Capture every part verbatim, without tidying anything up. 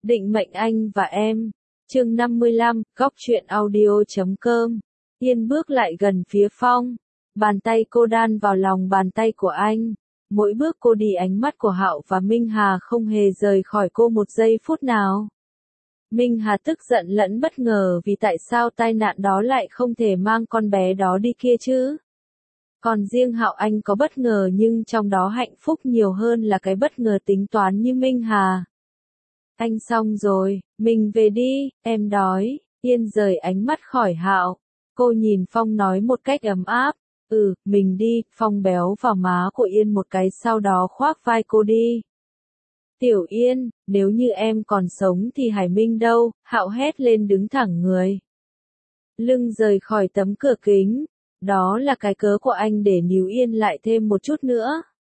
Định mệnh anh và em. Chương năm mươi lăm, góc truyện audio chấm com. Yên bước lại gần phía Phong. Bàn tay cô đan vào lòng bàn tay của anh. Mỗi bước cô đi ánh mắt của Hạo và Minh Hà không hề rời khỏi cô một giây phút nào. Minh Hà tức giận lẫn bất ngờ vì tại sao tai nạn đó lại không thể mang con bé đó đi kia chứ. Còn riêng Hạo anh có bất ngờ nhưng trong đó hạnh phúc nhiều hơn là cái bất ngờ tính toán như Minh Hà. Anh xong rồi, mình về đi, em đói. Yên rời ánh mắt khỏi Hạo. Cô nhìn Phong nói một cách ấm áp. Ừ, mình đi. Phong béo vào má của Yên một cái sau đó khoác vai cô đi. Tiểu Yên, nếu như em còn sống thì Hải Minh đâu? Hạo hét lên đứng thẳng người. Lưng rời khỏi tấm cửa kính. Đó là cái cớ của anh để níu Yên lại thêm một chút nữa.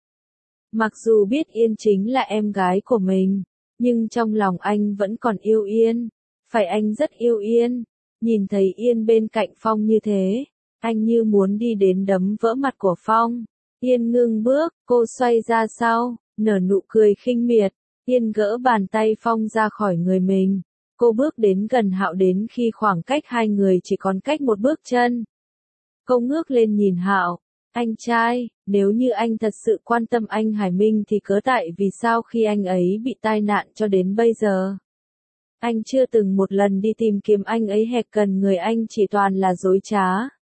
Mặc dù biết Yên chính là em gái của mình, nhưng trong lòng anh vẫn còn yêu Yên. Phải, anh rất yêu Yên. Nhìn thấy Yên bên cạnh Phong như thế, anh như muốn đi đến đấm vỡ mặt của Phong. Yên ngưng bước, cô xoay ra sau, nở nụ cười khinh miệt. Yên gỡ bàn tay Phong ra khỏi người mình. Cô bước đến gần Hạo đến khi khoảng cách hai người chỉ còn cách một bước chân. Cô ngước lên nhìn Hạo. Anh trai, nếu như anh thật sự quan tâm anh Hải Minh thì cớ tại vì sao khi anh ấy bị tai nạn cho đến bây giờ. Anh chưa từng một lần đi tìm kiếm anh ấy hẹt cần người anh chỉ toàn là dối trá.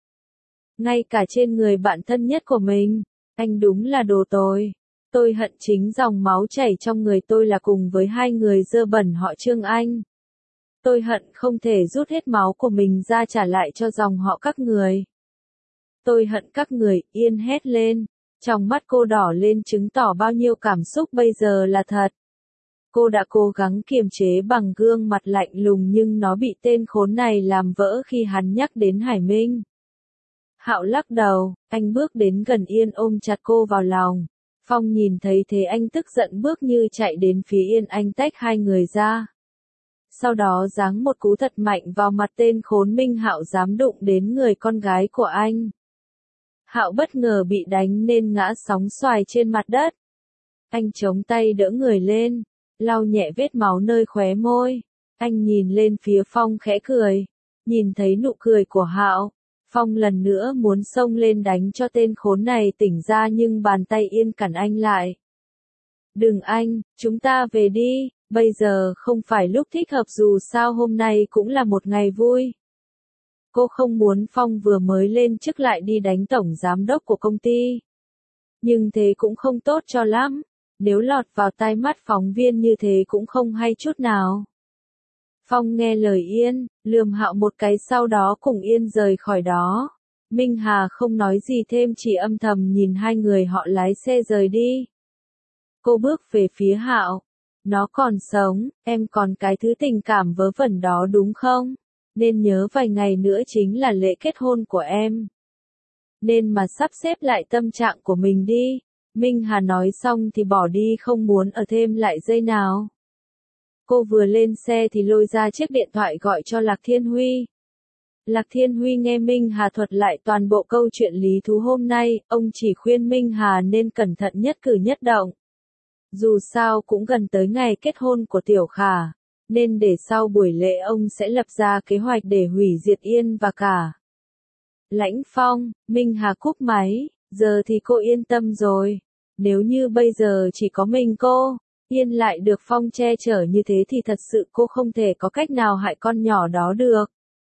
Ngay cả trên người bạn thân nhất của mình, anh đúng là đồ tồi. Tôi hận chính dòng máu chảy trong người tôi là cùng với hai người dơ bẩn họ Trương Anh. Tôi hận không thể rút hết máu của mình ra trả lại cho dòng họ các người. Tôi hận các người, Yên hét lên. Trong mắt cô đỏ lên chứng tỏ bao nhiêu cảm xúc bây giờ là thật. Cô đã cố gắng kiềm chế bằng gương mặt lạnh lùng nhưng nó bị tên khốn này làm vỡ khi hắn nhắc đến Hải Minh. Hạo lắc đầu, anh bước đến gần Yên ôm chặt cô vào lòng. Phong nhìn thấy thế anh tức giận bước như chạy đến phía Yên, anh tách hai người ra. Sau đó giáng một cú thật mạnh vào mặt tên khốn Minh Hạo dám đụng đến người con gái của anh. Hạo bất ngờ bị đánh nên ngã sóng xoài trên mặt đất. Anh chống tay đỡ người lên, lau nhẹ vết máu nơi khóe môi. Anh nhìn lên phía Phong khẽ cười. Nhìn thấy nụ cười của Hạo, Phong lần nữa muốn xông lên đánh cho tên khốn này tỉnh ra nhưng bàn tay Yên cản anh lại. Đừng anh, chúng ta về đi, bây giờ không phải lúc thích hợp dù sao hôm nay cũng là một ngày vui. Cô không muốn Phong vừa mới lên chức lại đi đánh tổng giám đốc của công ty. Nhưng thế cũng không tốt cho lắm. Nếu lọt vào tai mắt phóng viên như thế cũng không hay chút nào. Phong nghe lời Yên, lườm Hạo một cái sau đó cùng Yên rời khỏi đó. Minh Hà không nói gì thêm chỉ âm thầm nhìn hai người họ lái xe rời đi. Cô bước về phía Hạo. Nó còn sống, em còn cái thứ tình cảm vớ vẩn đó đúng không? Nên nhớ vài ngày nữa chính là lễ kết hôn của em. Nên mà sắp xếp lại tâm trạng của mình đi. Minh Hà nói xong thì bỏ đi không muốn ở thêm lại giây nào. Cô vừa lên xe thì lôi ra chiếc điện thoại gọi cho Lạc Thiên Huy. Lạc Thiên Huy nghe Minh Hà thuật lại toàn bộ câu chuyện lý thú hôm nay, ông chỉ khuyên Minh Hà nên cẩn thận nhất cử nhất động. Dù sao cũng gần tới ngày kết hôn của Tiểu Khả, nên để sau buổi lễ ông sẽ lập ra kế hoạch để hủy diệt Yên và cả Lãnh Phong. Minh Hà cúp máy, giờ thì cô yên tâm rồi. Nếu như bây giờ chỉ có mình cô, Yên lại được Phong che chở như thế thì thật sự cô không thể có cách nào hại con nhỏ đó được.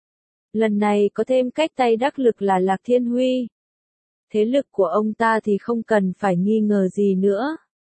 Lần này có thêm cách tay đắc lực là Lạc Thiên Huy. Thế lực của ông ta thì không cần phải nghi ngờ gì nữa.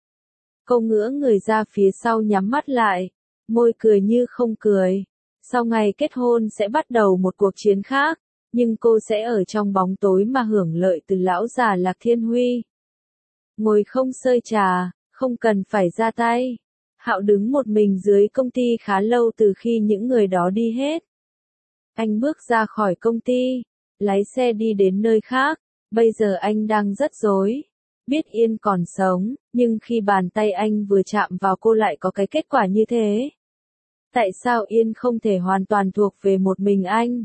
Cô ngửa người ra phía sau nhắm mắt lại, môi cười như không cười. Sau ngày kết hôn sẽ bắt đầu một cuộc chiến khác, nhưng cô sẽ ở trong bóng tối mà hưởng lợi từ lão già Lạc Thiên Huy. Ngồi không sơi trà, không cần phải ra tay. Hạo đứng một mình dưới công ty khá lâu từ khi những người đó đi hết. Anh bước ra khỏi công ty, lái xe đi đến nơi khác. Bây giờ anh đang rất rối. Biết Yên còn sống, nhưng khi bàn tay anh vừa chạm vào cô lại có cái kết quả như thế. Tại sao Yên không thể hoàn toàn thuộc về một mình anh?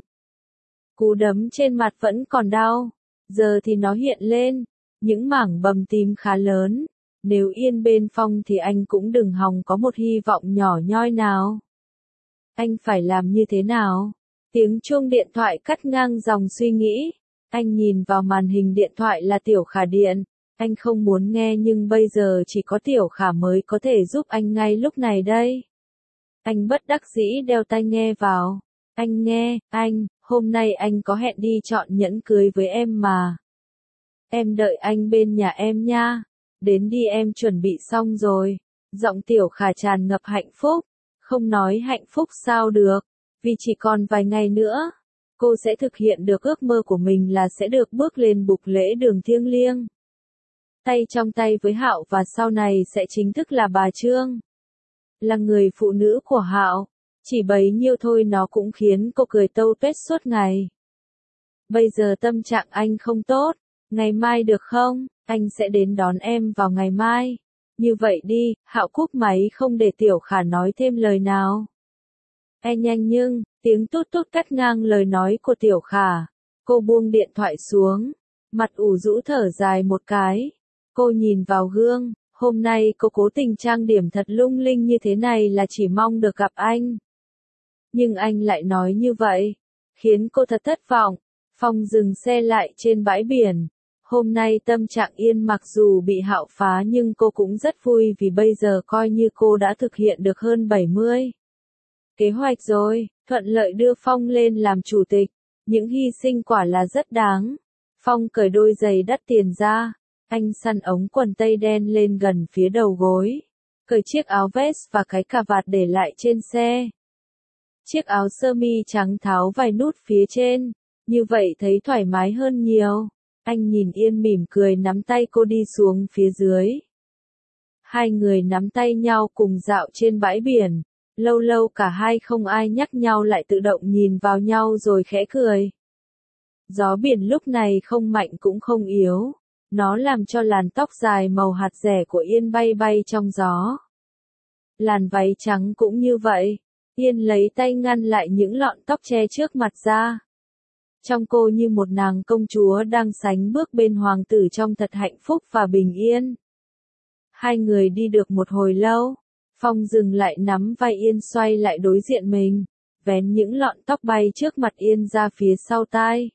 Cú đấm trên mặt vẫn còn đau. Giờ thì nó hiện lên. Những mảng bầm tím khá lớn. Nếu Yên bên Phong thì anh cũng đừng hòng có một hy vọng nhỏ nhoi nào. Anh phải làm như thế nào? Tiếng chuông điện thoại cắt ngang dòng suy nghĩ. Anh nhìn vào màn hình điện thoại là Tiểu Khả điện. Anh không muốn nghe nhưng bây giờ chỉ có Tiểu Khả mới có thể giúp anh ngay lúc này đây. Anh bất đắc dĩ đeo tai nghe vào. Anh nghe, anh, hôm nay anh có hẹn đi chọn nhẫn cưới với em mà. Em đợi anh bên nhà em nha. Đến đi em chuẩn bị xong rồi. Giọng Tiểu Khả tràn ngập hạnh phúc. Không nói hạnh phúc sao được. Vì chỉ còn vài ngày nữa, cô sẽ thực hiện được ước mơ của mình là sẽ được bước lên bục lễ đường thiêng liêng. Tay trong tay với Hạo và sau này sẽ chính thức là bà Trương. Là người phụ nữ của Hạo. Chỉ bấy nhiêu thôi nó cũng khiến cô cười tâu tuét suốt ngày. Bây giờ tâm trạng anh không tốt. Ngày mai được không? Anh sẽ đến đón em vào ngày mai. Như vậy đi, Hạo cúp máy không để Tiểu Khả nói thêm lời nào. E nhanh nhưng, tiếng tút tút cắt ngang lời nói của Tiểu Khả. Cô buông điện thoại xuống. Mặt ủ rũ thở dài một cái. Cô nhìn vào gương. Hôm nay cô cố tình trang điểm thật lung linh như thế này là chỉ mong được gặp anh. Nhưng anh lại nói như vậy. Khiến cô thật thất vọng. Phong dừng xe lại trên bãi biển. Hôm nay tâm trạng Yên mặc dù bị Hạo phá nhưng cô cũng rất vui vì bây giờ coi như cô đã thực hiện được hơn bảy mươi. Kế hoạch rồi, thuận lợi đưa Phong lên làm chủ tịch. Những hy sinh quả là rất đáng. Phong cởi đôi giày đắt tiền ra. Anh săn ống quần tây đen lên gần phía đầu gối. Cởi chiếc áo vest và cái cà vạt để lại trên xe. Chiếc áo sơ mi trắng tháo vài nút phía trên. Như vậy thấy thoải mái hơn nhiều. Anh nhìn Yên mỉm cười nắm tay cô đi xuống phía dưới. Hai người nắm tay nhau cùng dạo trên bãi biển. Lâu lâu cả hai không ai nhắc nhau lại tự động nhìn vào nhau rồi khẽ cười. Gió biển lúc này không mạnh cũng không yếu. Nó làm cho làn tóc dài màu hạt dẻ của Yên bay bay trong gió. Làn váy trắng cũng như vậy. Yên lấy tay ngăn lại những lọn tóc che trước mặt ra. Trong cô như một nàng công chúa đang sánh bước bên hoàng tử trong thật hạnh phúc và bình yên. Hai người đi được một hồi lâu. Phong dừng lại nắm vai Yên xoay lại đối diện mình. Vén những lọn tóc bay trước mặt Yên ra phía sau tai.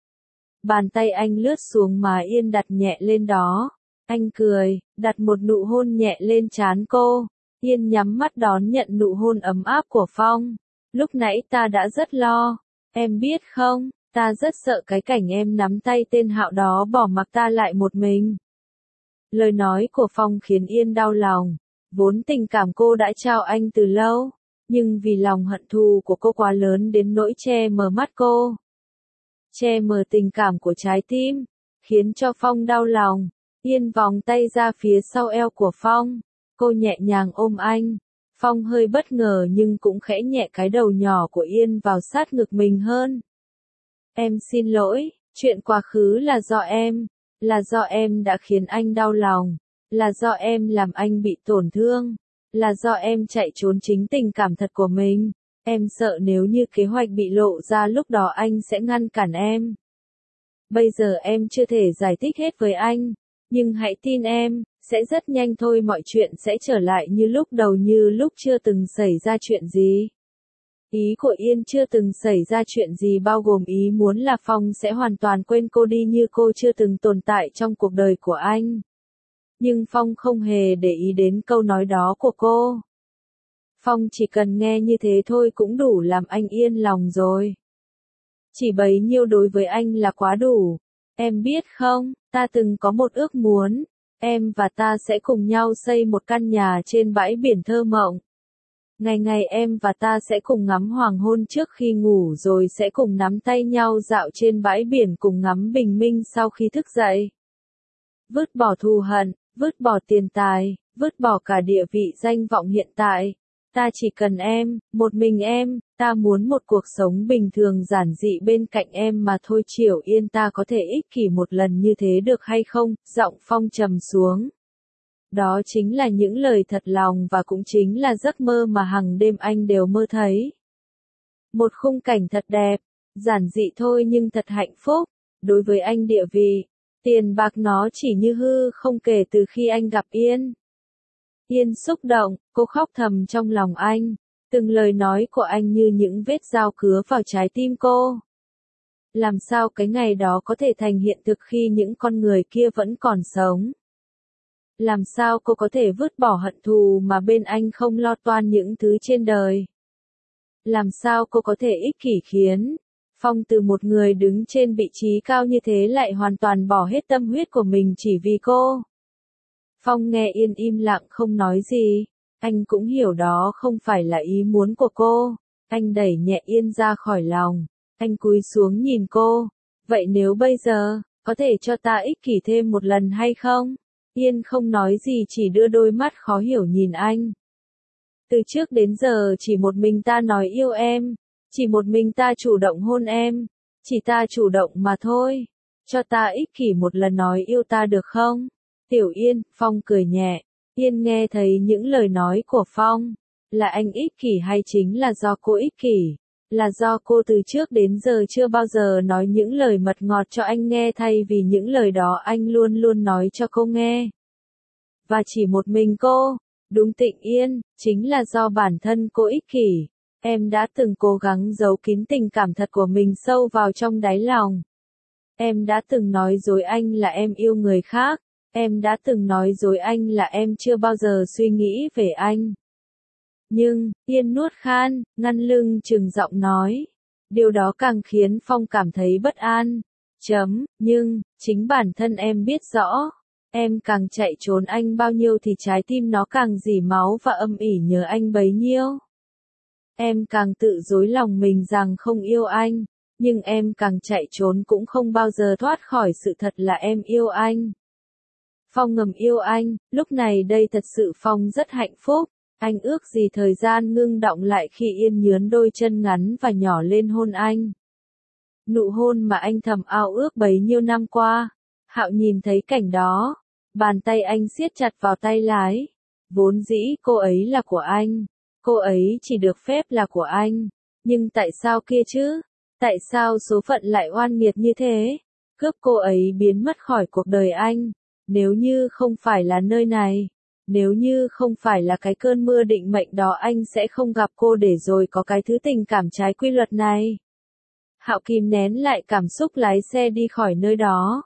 Bàn tay anh lướt xuống má Yên đặt nhẹ lên đó. Anh cười, đặt một nụ hôn nhẹ lên trán cô. Yên nhắm mắt đón nhận nụ hôn ấm áp của Phong. Lúc nãy ta đã rất lo. Em biết không, ta rất sợ cái cảnh em nắm tay tên Hạo đó bỏ mặc ta lại một mình. Lời nói của Phong khiến Yên đau lòng. Vốn tình cảm cô đã trao anh từ lâu. Nhưng vì lòng hận thù của cô quá lớn đến nỗi che mờ mắt cô. Che mờ tình cảm của trái tim. Khiến cho Phong đau lòng. Yên vòng tay ra phía sau eo của Phong. Cô nhẹ nhàng ôm anh. Phong hơi bất ngờ nhưng cũng khẽ nhẹ cái đầu nhỏ của Yên vào sát ngực mình hơn. Em xin lỗi, chuyện quá khứ là do em. Là do em đã khiến anh đau lòng. Là do em làm anh bị tổn thương. Là do em chạy trốn chính tình cảm thật của mình. Em sợ nếu như kế hoạch bị lộ ra lúc đó anh sẽ ngăn cản em. Bây giờ em chưa thể giải thích hết với anh. Nhưng hãy tin em, sẽ rất nhanh thôi mọi chuyện sẽ trở lại như lúc đầu như lúc chưa từng xảy ra chuyện gì. Ý của Yên chưa từng xảy ra chuyện gì bao gồm ý muốn là Phong sẽ hoàn toàn quên cô đi như cô chưa từng tồn tại trong cuộc đời của anh. Nhưng Phong không hề để ý đến câu nói đó của cô. Phong chỉ cần nghe như thế thôi cũng đủ làm anh yên lòng rồi. Chỉ bấy nhiêu đối với anh là quá đủ. Em biết không, ta từng có một ước muốn. Em và ta sẽ cùng nhau xây một căn nhà trên bãi biển thơ mộng. Ngày ngày em và ta sẽ cùng ngắm hoàng hôn trước khi ngủ rồi sẽ cùng nắm tay nhau dạo trên bãi biển cùng ngắm bình minh sau khi thức dậy. Vứt bỏ thù hận, vứt bỏ tiền tài, vứt bỏ cả địa vị danh vọng hiện tại. Ta chỉ cần em, một mình em, ta muốn một cuộc sống bình thường giản dị bên cạnh em mà thôi. Triểu Yên, ta có thể ích kỷ một lần như thế được hay không? Giọng Phong trầm xuống. Đó chính là những lời thật lòng và cũng chính là giấc mơ mà hằng đêm anh đều mơ thấy. Một khung cảnh thật đẹp, giản dị thôi nhưng thật hạnh phúc. Đối với anh địa vị, Tiền bạc nó chỉ như hư không kể từ khi anh gặp Yên. Yên xúc động, cô khóc thầm trong lòng anh. Từng lời nói của anh như những vết dao cứa vào trái tim cô. Làm sao cái ngày đó có thể thành hiện thực khi những con người kia vẫn còn sống? Làm sao cô có thể vứt bỏ hận thù mà bên anh không lo toan những thứ trên đời? Làm sao cô có thể ích kỷ khiến Phong từ một người đứng trên vị trí cao như thế lại hoàn toàn bỏ hết tâm huyết của mình chỉ vì cô? Phong nghe Yên im lặng không nói gì. Anh cũng hiểu đó không phải là ý muốn của cô. Anh đẩy nhẹ Yên ra khỏi lòng. Anh cúi xuống nhìn cô. Vậy nếu bây giờ, có thể cho ta ích kỷ thêm một lần hay không? Yên không nói gì chỉ đưa đôi mắt khó hiểu nhìn anh. Từ trước đến giờ chỉ một mình ta nói yêu em. Chỉ một mình ta chủ động hôn em. Chỉ ta chủ động mà thôi. Cho ta ích kỷ một lần nói yêu ta được không? Tiểu Yên, Phong cười nhẹ. Yên nghe thấy những lời nói của Phong. Là anh ích kỷ hay chính là do cô ích kỷ? Là do cô từ trước đến giờ chưa bao giờ nói những lời mật ngọt cho anh nghe thay vì những lời đó anh luôn luôn nói cho cô nghe. Và chỉ một mình cô, đúng Tịnh Yên, chính là do bản thân cô ích kỷ. Em đã từng cố gắng giấu kín tình cảm thật của mình sâu vào trong đáy lòng. Em đã từng nói dối anh là em yêu người khác. Em đã từng nói dối anh là em chưa bao giờ suy nghĩ về anh. Nhưng, Yên nuốt khan, ngăn lưng trừng giọng nói. Điều đó càng khiến Phong cảm thấy bất an. Chấm, nhưng, chính bản thân em biết rõ. Em càng chạy trốn anh bao nhiêu thì trái tim nó càng rỉ máu và âm ỉ nhớ anh bấy nhiêu. Em càng tự dối lòng mình rằng không yêu anh. Nhưng em càng chạy trốn cũng không bao giờ thoát khỏi sự thật là em yêu anh. Phong ngầm yêu anh, lúc này đây thật sự Phong rất hạnh phúc. Anh ước gì thời gian ngưng đọng lại khi Yên nhướn đôi chân ngắn và nhỏ lên hôn anh. Nụ hôn mà anh thầm ao ước bấy nhiêu năm qua. Hạo nhìn thấy cảnh đó. Bàn tay anh siết chặt vào tay lái. Vốn dĩ cô ấy là của anh. Cô ấy chỉ được phép là của anh. Nhưng tại sao kia chứ? Tại sao số phận lại oan nghiệt như thế? Cướp cô ấy biến mất khỏi cuộc đời anh. Nếu như không phải là nơi này. Nếu như không phải là cái cơn mưa định mệnh đó anh sẽ không gặp cô để rồi có cái thứ tình cảm trái quy luật này. Hạo kìm nén lại cảm xúc lái xe đi khỏi nơi đó.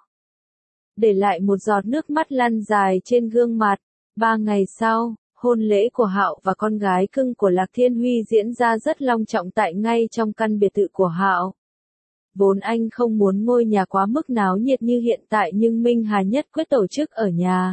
Để lại một giọt nước mắt lăn dài trên gương mặt. Ba ngày sau, hôn lễ của Hạo và con gái cưng của Lạc Thiên Huy diễn ra rất long trọng tại ngay trong căn biệt thự của Hạo. Vốn anh không muốn ngôi nhà quá mức náo nhiệt như hiện tại nhưng Minh Hà nhất quyết tổ chức ở nhà.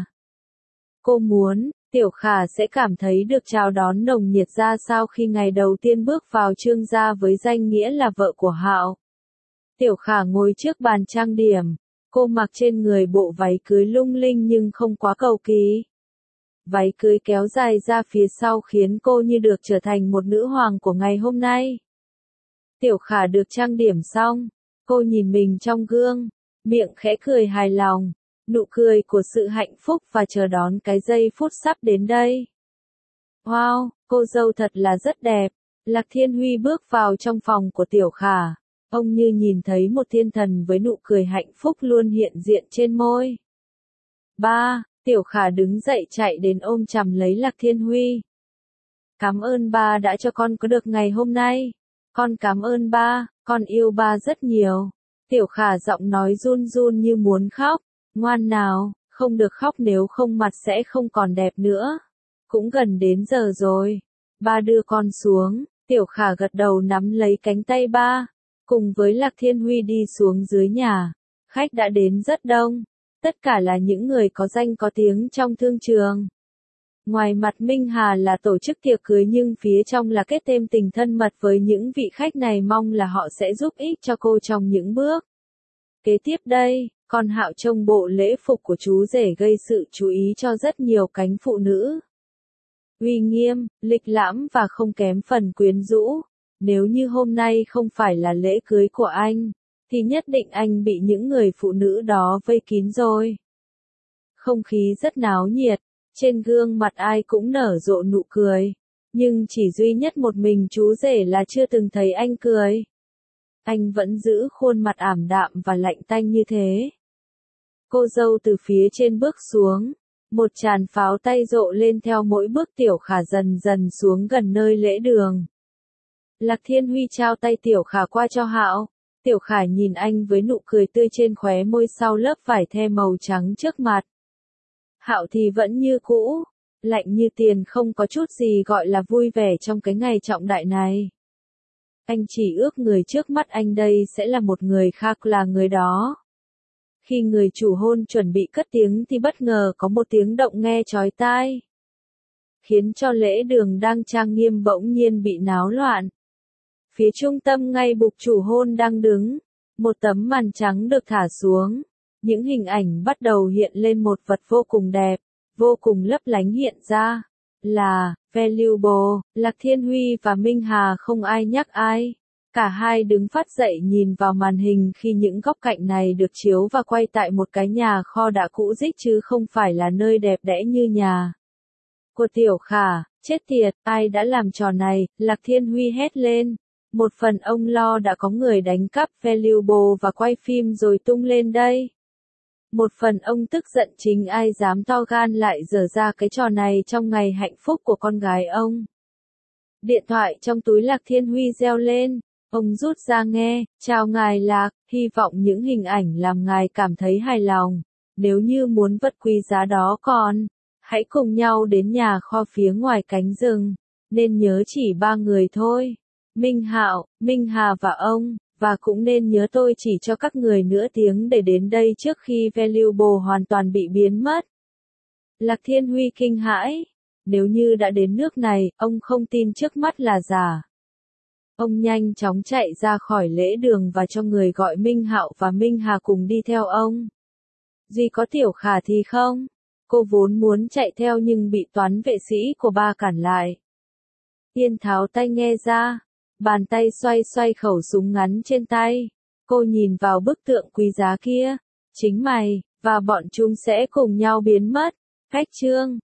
Cô muốn, Tiểu Khả sẽ cảm thấy được chào đón nồng nhiệt ra sao khi ngày đầu tiên bước vào Trương gia với danh nghĩa là vợ của Hạo. Tiểu Khả ngồi trước bàn trang điểm. Cô mặc trên người bộ váy cưới lung linh nhưng không quá cầu kỳ. Váy cưới kéo dài ra phía sau khiến cô như được trở thành một nữ hoàng của ngày hôm nay. Tiểu Khả được trang điểm xong. Cô nhìn mình trong gương. Miệng khẽ cười hài lòng. Nụ cười của sự hạnh phúc và chờ đón cái giây phút sắp đến đây. Wow, cô dâu thật là rất đẹp. Lạc Thiên Huy bước vào trong phòng của Tiểu Khả. Ông như nhìn thấy một thiên thần với nụ cười hạnh phúc luôn hiện diện trên môi. Ba, Tiểu Khả đứng dậy chạy đến ôm chầm lấy Lạc Thiên Huy. Cảm ơn ba đã cho con có được ngày hôm nay. Con cảm ơn ba, con yêu ba rất nhiều. Tiểu Khả giọng nói run run như muốn khóc. Ngoan nào, không được khóc nếu không mặt sẽ không còn đẹp nữa. Cũng gần đến giờ rồi. Ba đưa con xuống. Tiểu Khả gật đầu nắm lấy cánh tay ba. Cùng với Lạc Thiên Huy đi xuống dưới nhà. Khách đã đến rất đông. Tất cả là những người có danh có tiếng trong thương trường. Ngoài mặt Minh Hà là tổ chức tiệc cưới nhưng phía trong là kết thêm tình thân mật với những vị khách này, mong là họ sẽ giúp ích cho cô trong những bước kế tiếp đây. Còn Hạo trông bộ lễ phục của chú rể gây sự chú ý cho rất nhiều cánh phụ nữ. Uy nghiêm, lịch lãm và không kém phần quyến rũ. Nếu như hôm nay không phải là lễ cưới của anh, thì nhất định anh bị những người phụ nữ đó vây kín rồi. Không khí rất náo nhiệt, trên gương mặt ai cũng nở rộ nụ cười. Nhưng chỉ duy nhất một mình chú rể là chưa từng thấy anh cười. Anh vẫn giữ khuôn mặt ảm đạm và lạnh tanh như thế. Cô dâu từ phía trên bước xuống. Một tràn pháo tay rộ lên theo mỗi bước Tiểu Khả dần dần xuống gần nơi lễ đường. Lạc Thiên Huy trao tay Tiểu Khả qua cho Hạo. Tiểu Khả nhìn anh với nụ cười tươi trên khóe môi sau lớp vải the màu trắng trước mặt. Hạo thì vẫn như cũ, lạnh như tiền, không có chút gì gọi là vui vẻ trong cái ngày trọng đại này. Anh chỉ ước người trước mắt anh đây sẽ là một người khác, là người đó. Khi người chủ hôn chuẩn bị cất tiếng thì bất ngờ có một tiếng động nghe chói tai, khiến cho lễ đường đang trang nghiêm bỗng nhiên bị náo loạn. Phía trung tâm ngay bục chủ hôn đang đứng, một tấm màn trắng được thả xuống. Những hình ảnh bắt đầu hiện lên, một vật vô cùng đẹp, vô cùng lấp lánh hiện ra. Là Valuable. Lạc Thiên Huy và Minh Hà không ai nhắc ai. Cả hai đứng phát dậy nhìn vào màn hình khi những góc cạnh này được chiếu và quay tại một cái nhà kho đã cũ rích chứ không phải là nơi đẹp đẽ như nhà của Tiểu Khả. Chết tiệt, ai đã làm trò này, Lạc Thiên Huy hét lên. Một phần ông lo đã có người đánh cắp Valuable và quay phim rồi tung lên đây. Một phần ông tức giận chính ai dám to gan lại dở ra cái trò này trong ngày hạnh phúc của con gái ông. Điện thoại trong túi Lạc Thiên Huy reo lên. Ông rút ra nghe. Chào ngài Lạc, hy vọng những hình ảnh làm ngài cảm thấy hài lòng. Nếu như muốn vật quý giá đó còn, hãy cùng nhau đến nhà kho phía ngoài cánh rừng. Nên nhớ chỉ ba người thôi. Minh Hạo, Minh Hà và ông. Và cũng nên nhớ tôi chỉ cho các người nửa tiếng để đến đây trước khi Valuable hoàn toàn bị biến mất. Lạc Thiên Huy kinh hãi. Nếu như đã đến nước này, ông không tin trước mắt là giả. Ông nhanh chóng chạy ra khỏi lễ đường và cho người gọi Minh Hạo và Minh Hà cùng đi theo ông. Duy có Tiểu Khả thì không. Cô vốn muốn chạy theo nhưng bị toán vệ sĩ của ba cản lại. Yên tháo tay nghe ra. Bàn tay xoay xoay khẩu súng ngắn trên tay. Cô nhìn vào bức tượng quý giá kia. Chính mày, và bọn chúng sẽ cùng nhau biến mất. Khách trương.